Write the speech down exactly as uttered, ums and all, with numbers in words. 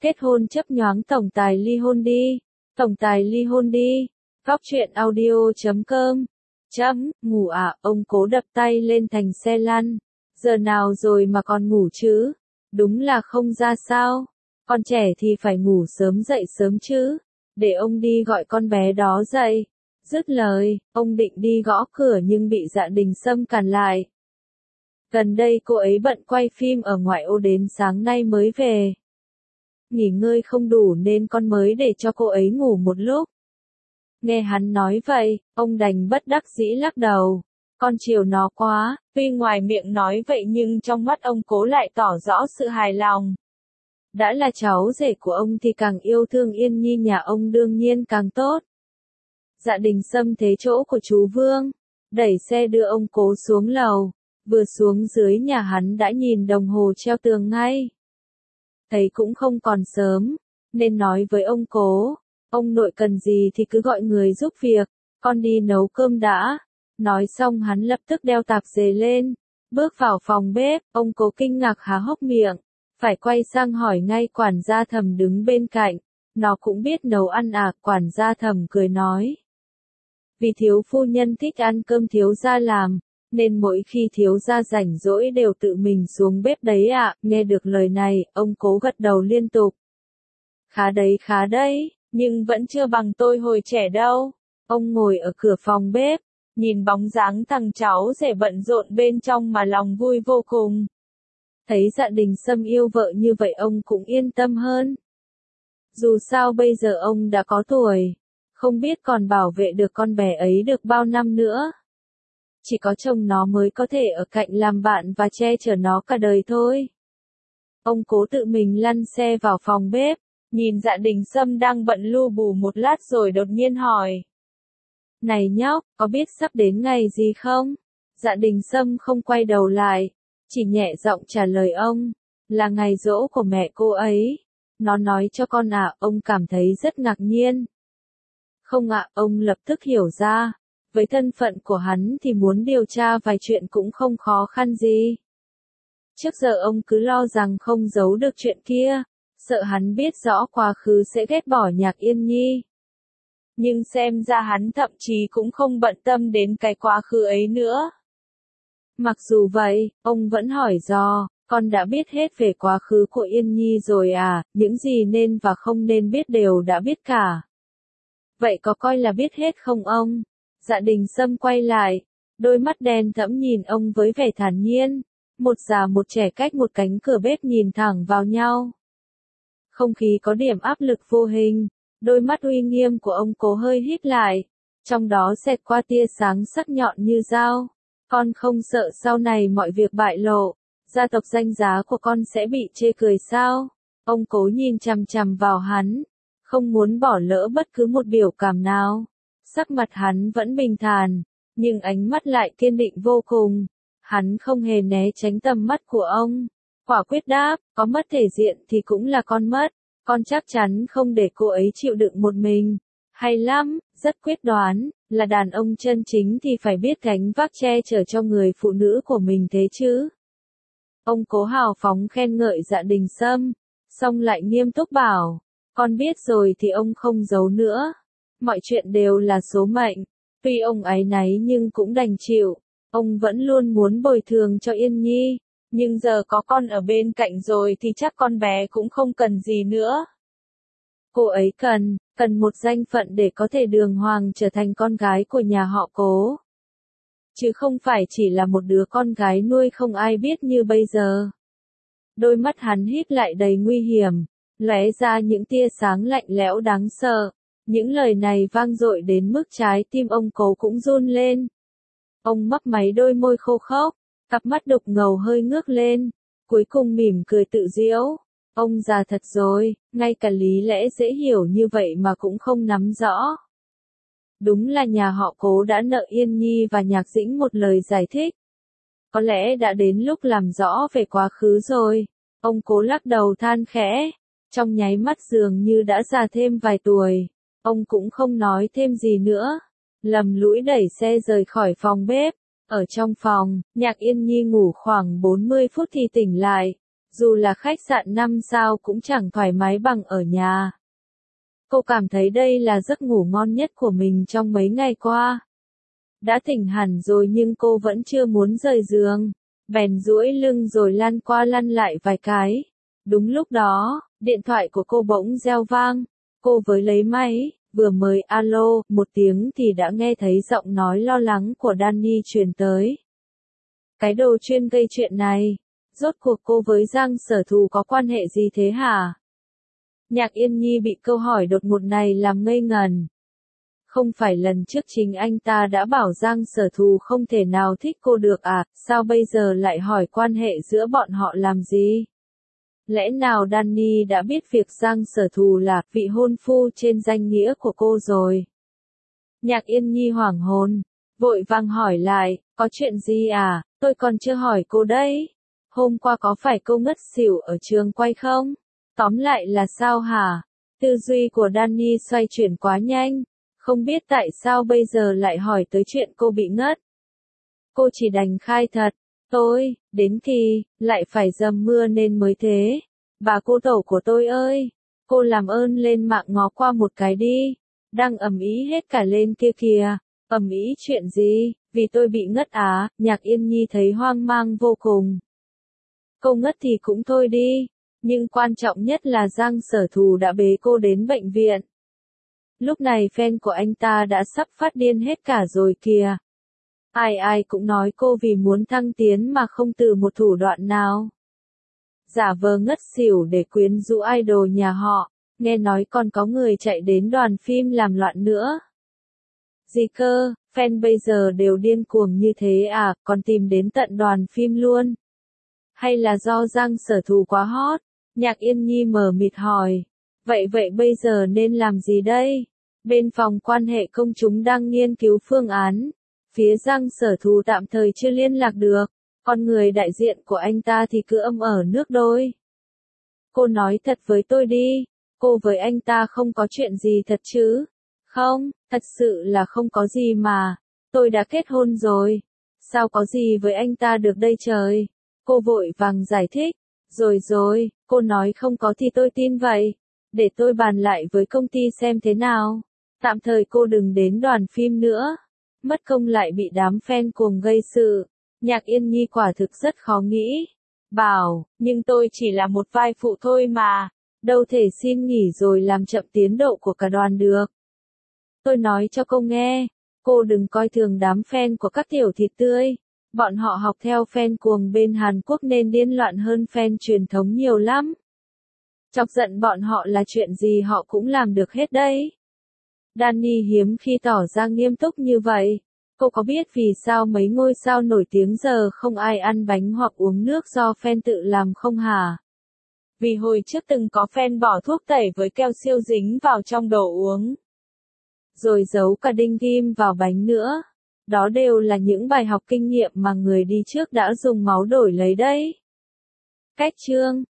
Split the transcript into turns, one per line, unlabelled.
Kết hôn chấp nhoáng tổng tài ly hôn đi. Tổng tài ly hôn đi. Góc truyện audio chấm com. Chấm, ngủ à, ông Cố đập tay lên thành xe lăn. Giờ nào rồi mà còn ngủ chứ? Đúng là không ra sao. Con trẻ thì phải ngủ sớm dậy sớm chứ. Để ông đi gọi con bé đó dậy. Dứt lời, ông định đi gõ cửa nhưng bị Dạ Đình Sâm cản lại. Gần đây cô ấy bận quay phim ở ngoại ô đến sáng nay mới về. Nghỉ ngơi không đủ nên con mới để cho cô ấy ngủ một lúc. Nghe hắn nói vậy, ông đành bất đắc dĩ lắc đầu. Con chiều nó quá, tuy ngoài miệng nói vậy nhưng trong mắt ông Cố lại tỏ rõ sự hài lòng. Đã là cháu rể của ông thì càng yêu thương Yên Nhi nhà ông đương nhiên càng tốt. Dạ Đình Sâm thế chỗ của chú Vương, đẩy xe đưa ông Cố xuống lầu, vừa xuống dưới nhà hắn đã nhìn đồng hồ treo tường ngay. Thấy cũng không còn sớm, nên nói với ông Cố, ông nội cần gì thì cứ gọi người giúp việc, con đi nấu cơm đã. Nói xong hắn lập tức đeo tạp dề lên, bước vào phòng bếp, ông Cố kinh ngạc há hốc miệng, phải quay sang hỏi ngay quản gia Thẩm đứng bên cạnh, nó cũng biết nấu ăn à, quản gia Thẩm cười nói. Vì thiếu phu nhân thích ăn cơm thiếu gia làm, nên mỗi khi thiếu gia rảnh rỗi đều tự mình xuống bếp đấy ạ. Nghe được lời này, ông Cố gật đầu liên tục. Khá đấy khá đấy, nhưng vẫn chưa bằng tôi hồi trẻ đâu. Ông ngồi ở cửa phòng bếp, nhìn bóng dáng thằng cháu rể bận rộn bên trong mà lòng vui vô cùng. Thấy Dạ Đình Sâm yêu vợ như vậy ông cũng yên tâm hơn. Dù sao bây giờ ông đã có tuổi, không biết còn bảo vệ được con bé ấy được bao năm nữa. Chỉ có chồng nó mới có thể ở cạnh làm bạn và che chở nó cả đời thôi. Ông Cố tự mình lăn xe vào phòng bếp, nhìn Dạ Đình Sâm đang bận lu bù một lát rồi đột nhiên hỏi. Này nhóc, có biết sắp đến ngày gì không? Dạ Đình Sâm không quay đầu lại, chỉ nhẹ giọng trả lời ông, là ngày giỗ của mẹ cô ấy. Nó nói cho con à, ông cảm thấy rất ngạc nhiên. Không ạ, ông lập tức hiểu ra. Với thân phận của hắn thì muốn điều tra vài chuyện cũng không khó khăn gì. Trước giờ ông cứ lo rằng không giấu được chuyện kia, sợ hắn biết rõ quá khứ sẽ ghét bỏ Nhạc Yên Nhi. Nhưng xem ra hắn thậm chí cũng không bận tâm đến cái quá khứ ấy nữa. Mặc dù vậy, ông vẫn hỏi dò, con đã biết hết về quá khứ của Yên Nhi rồi à, những gì nên và không nên biết đều đã biết cả. Vậy có coi là biết hết không ông? Dạ Đình Sâm quay lại, đôi mắt đen thẫm nhìn ông với vẻ thản nhiên, một già một trẻ cách một cánh cửa bếp nhìn thẳng vào nhau. Không khí có điểm áp lực vô hình, đôi mắt uy nghiêm của ông Cố hơi híp lại, trong đó xẹt qua tia sáng sắc nhọn như dao. Con không sợ sau này mọi việc bại lộ, gia tộc danh giá của con sẽ bị chê cười sao? Ông Cố nhìn chằm chằm vào hắn, không muốn bỏ lỡ bất cứ một biểu cảm nào. Sắc mặt hắn vẫn bình thản, nhưng ánh mắt lại kiên định vô cùng. Hắn không hề né tránh tầm mắt của ông. Quả quyết đáp, có mất thể diện thì cũng là con mất. Con chắc chắn không để cô ấy chịu đựng một mình. Hay lắm, rất quyết đoán, là đàn ông chân chính thì phải biết gánh vác che chở cho người phụ nữ của mình thế chứ. Ông Cố hào phóng khen ngợi Dạ Đình Sâm, xong lại nghiêm túc bảo, con biết rồi thì ông không giấu nữa. Mọi chuyện đều là số mệnh, tuy ông áy náy nhưng cũng đành chịu, ông vẫn luôn muốn bồi thường cho Yên Nhi, nhưng giờ có con ở bên cạnh rồi thì chắc con bé cũng không cần gì nữa. Cô ấy cần, cần một danh phận để có thể đường hoàng trở thành con gái của nhà họ Cố. Chứ không phải chỉ là một đứa con gái nuôi không ai biết như bây giờ. Đôi mắt hắn híp lại đầy nguy hiểm, lóe ra những tia sáng lạnh lẽo đáng sợ. Những lời này vang dội đến mức trái tim ông Cố cũng run lên. Ông mấp máy đôi môi khô khốc, cặp mắt đục ngầu hơi ngước lên, cuối cùng mỉm cười tự giễu. Ông già thật rồi, ngay cả lý lẽ dễ hiểu như vậy mà cũng không nắm rõ. Đúng là nhà họ Cố đã nợ Yên Nhi và Nhạc Dĩnh một lời giải thích. Có lẽ đã đến lúc làm rõ về quá khứ rồi. Ông Cố lắc đầu than khẽ, trong nháy mắt dường như đã già thêm vài tuổi. Ông cũng không nói thêm gì nữa, lầm lũi đẩy xe rời khỏi phòng bếp. Ở trong phòng, Nhạc Yên Nhi ngủ khoảng bốn mươi phút thì tỉnh lại, Dù là khách sạn năm sao cũng chẳng thoải mái bằng ở nhà. Cô cảm thấy đây là giấc ngủ ngon nhất của mình trong mấy ngày qua. Đã tỉnh hẳn rồi nhưng cô vẫn chưa muốn rời giường. Bèn duỗi lưng rồi lăn qua lăn lại vài cái. Đúng lúc đó, điện thoại của cô bỗng reo vang. Cô với lấy máy, vừa mới alo một tiếng thì đã nghe thấy giọng nói lo lắng của Danny truyền tới. Cái đồ chuyên gây chuyện này, rốt cuộc cô với Giang Sở Thù có quan hệ gì thế hả? Nhạc Yên Nhi bị câu hỏi đột ngột này làm ngây ngần. Không phải lần trước chính anh ta đã bảo Giang Sở Thù không thể nào thích cô được à, sao bây giờ lại hỏi quan hệ giữa bọn họ làm gì? Lẽ nào Danny đã biết việc Giang Sở Thù là vị hôn phu trên danh nghĩa của cô rồi? Nhạc Yên Nhi hoảng hồn, vội vàng hỏi lại, có chuyện gì à, tôi còn chưa hỏi cô đấy. Hôm qua có phải cô ngất xỉu ở trường quay không? Tóm lại là sao hả? Tư duy của Danny xoay chuyển quá nhanh, không biết tại sao bây giờ lại hỏi tới chuyện cô bị ngất. Cô chỉ đành khai thật, tôi, đến khi, lại phải dầm mưa nên mới thế. Bà cô tẩu của tôi ơi, cô làm ơn lên mạng ngó qua một cái đi, đang ầm ĩ hết cả lên kia kìa. Ầm ĩ chuyện gì, vì tôi bị ngất á, Nhạc Yên Nhi thấy hoang mang vô cùng. Cô ngất thì cũng thôi đi, nhưng quan trọng nhất là Giang Sở Thù đã bế cô đến bệnh viện. Lúc này fan của anh ta đã sắp phát điên hết cả rồi kìa. Ai ai cũng nói cô vì muốn thăng tiến mà không từ một thủ đoạn nào. Giả vờ ngất xỉu để quyến rũ idol nhà họ, nghe nói còn có người chạy đến đoàn phim làm loạn nữa. Gì cơ, fan bây giờ đều điên cuồng như thế à, còn tìm đến tận đoàn phim luôn. Hay là do Giang Sở Thù quá hot? Nhạc Yên Nhi mờ mịt hỏi. Vậy vậy bây giờ nên làm gì đây? Bên phòng quan hệ công chúng đang nghiên cứu phương án. Phía Giang Sở Thù tạm thời chưa liên lạc được. Con người đại diện của anh ta thì cứ âm ở nước đôi. Cô nói thật với tôi đi. Cô với anh ta không có chuyện gì thật chứ? Không, thật sự là không có gì mà. Tôi đã kết hôn rồi. Sao có gì với anh ta được đây trời? Cô vội vàng giải thích. Rồi rồi, cô nói không có thì tôi tin vậy. Để tôi bàn lại với công ty xem thế nào. Tạm thời cô đừng đến đoàn phim nữa. Mất công lại bị đám fan cuồng gây sự. Nhạc Yên Nhi quả thực rất khó nghĩ. Bảo, nhưng tôi chỉ là một vai phụ thôi mà. Đâu thể xin nghỉ rồi làm chậm tiến độ của cả đoàn được. Tôi nói cho cô nghe. Cô đừng coi thường đám fan của các tiểu thịt tươi. Bọn họ học theo fan cuồng bên Hàn Quốc nên điên loạn hơn fan truyền thống nhiều lắm. Chọc giận bọn họ là chuyện gì họ cũng làm được hết đấy. Danny hiếm khi tỏ ra nghiêm túc như vậy. Cô có biết vì sao mấy ngôi sao nổi tiếng giờ không ai ăn bánh hoặc uống nước do fan tự làm không hả? Vì hồi trước từng có fan bỏ thuốc tẩy với keo siêu dính vào trong đồ uống. Rồi giấu cả đinh ghim vào bánh nữa. Đó đều là những bài học kinh nghiệm mà người đi trước đã dùng máu đổi lấy đấy. Cách chương